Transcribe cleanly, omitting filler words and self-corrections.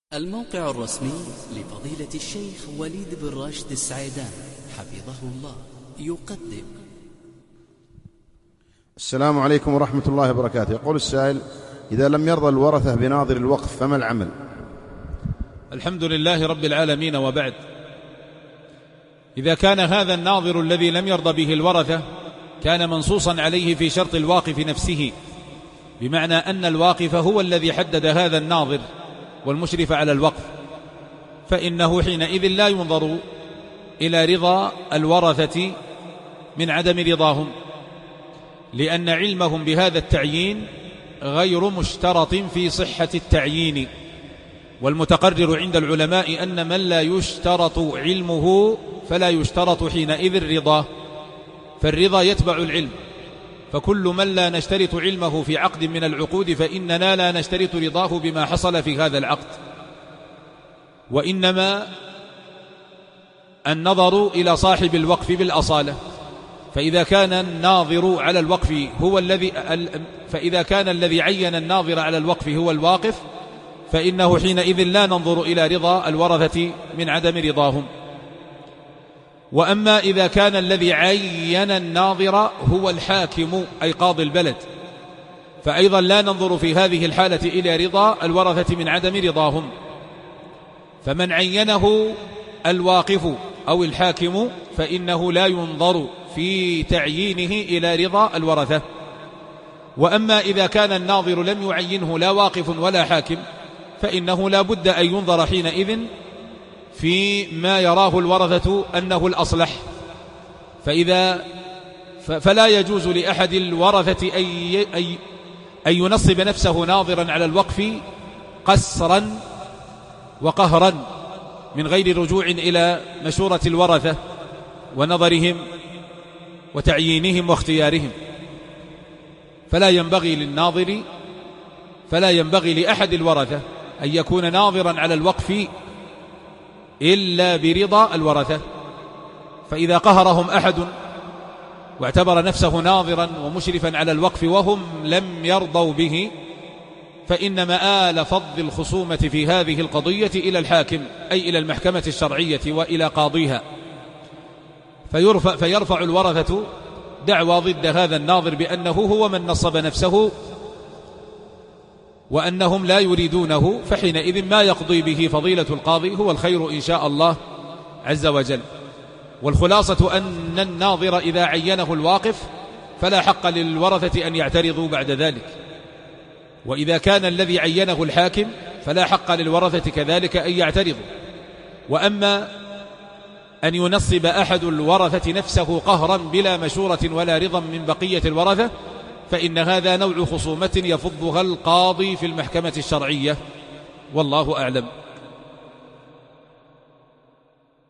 الموقع الرسمي لفضيلة الشيخ وليد بن راشد السعيدان حفظه الله يقدم. السلام عليكم ورحمة الله وبركاته. يقول السائل: إذا لم يرضى الورثة بناظر الوقف فما العمل؟ الحمد لله رب العالمين، وبعد. إذا كان هذا الناظر الذي لم يرضى به الورثة كان منصوصا عليه في شرط الواقف نفسه، بمعنى أن الواقف هو الذي حدد هذا الناظر والمشرف على الوقف، فإنه حينئذ لا ينظر إلى رضا الورثة من عدم رضاهم، لأن علمهم بهذا التعيين غير مشترط في صحة التعيين. والمتقرر عند العلماء أن من لا يشترط علمه فلا يشترط حينئذ رضاه، فالرضا يتبع العلم، فكل من لا نشترط علمه في عقد من العقود فإننا لا نشترط رضاه بما حصل في هذا العقد، وإنما النظر إلى صاحب الوقف بالأصالة. فإذا كان الناظر على الوقف فإذا كان الذي عين الناظر على الوقف هو الواقف فإنه حينئذ لا ننظر إلى رضا الورثة من عدم رضاهم. وأما إذا كان الذي عين الناظر هو الحاكم أي قاضي البلد فأيضا لا ننظر في هذه الحالة إلى رضا الورثة من عدم رضاهم. فمن عينه الواقف أو الحاكم فإنه لا ينظر في تعيينه إلى رضا الورثة. وأما إذا كان الناظر لم يعينه لا واقف ولا حاكم فإنه لا بد أن ينظر حينئذ في ما يراه الورثة أنه الأصلح. فلا يجوز لأحد الورثة أن ينصب نفسه ناظرا على الوقف قسرا وقهرا من غير رجوع إلى مشورة الورثة ونظرهم وتعيينهم واختيارهم. فلا ينبغي لأحد الورثة أن يكون ناظرا على الوقف إلا برضا الورثة. فإذا قهرهم أحد واعتبر نفسه ناظرا ومشرفا على الوقف وهم لم يرضوا به فإن مآل فض الخصومة في هذه القضية إلى الحاكم أي إلى المحكمة الشرعية وإلى قاضيها، فيرفع الورثة دعوى ضد هذا الناظر بأنه هو من نصب نفسه وأنهم لا يريدونه، فحينئذ ما يقضي به فضيلة القاضي هو الخير إن شاء الله عز وجل. والخلاصة أن الناظر إذا عينه الواقف فلا حق للورثة أن يعترضوا بعد ذلك، وإذا كان الذي عينه الحاكم فلا حق للورثة كذلك أن يعترضوا. وأما أن ينصب أحد الورثة نفسه قهرا بلا مشورة ولا رضا من بقية الورثة فإن هذا نوع خصومة يفضها القاضي في المحكمة الشرعية، والله أعلم.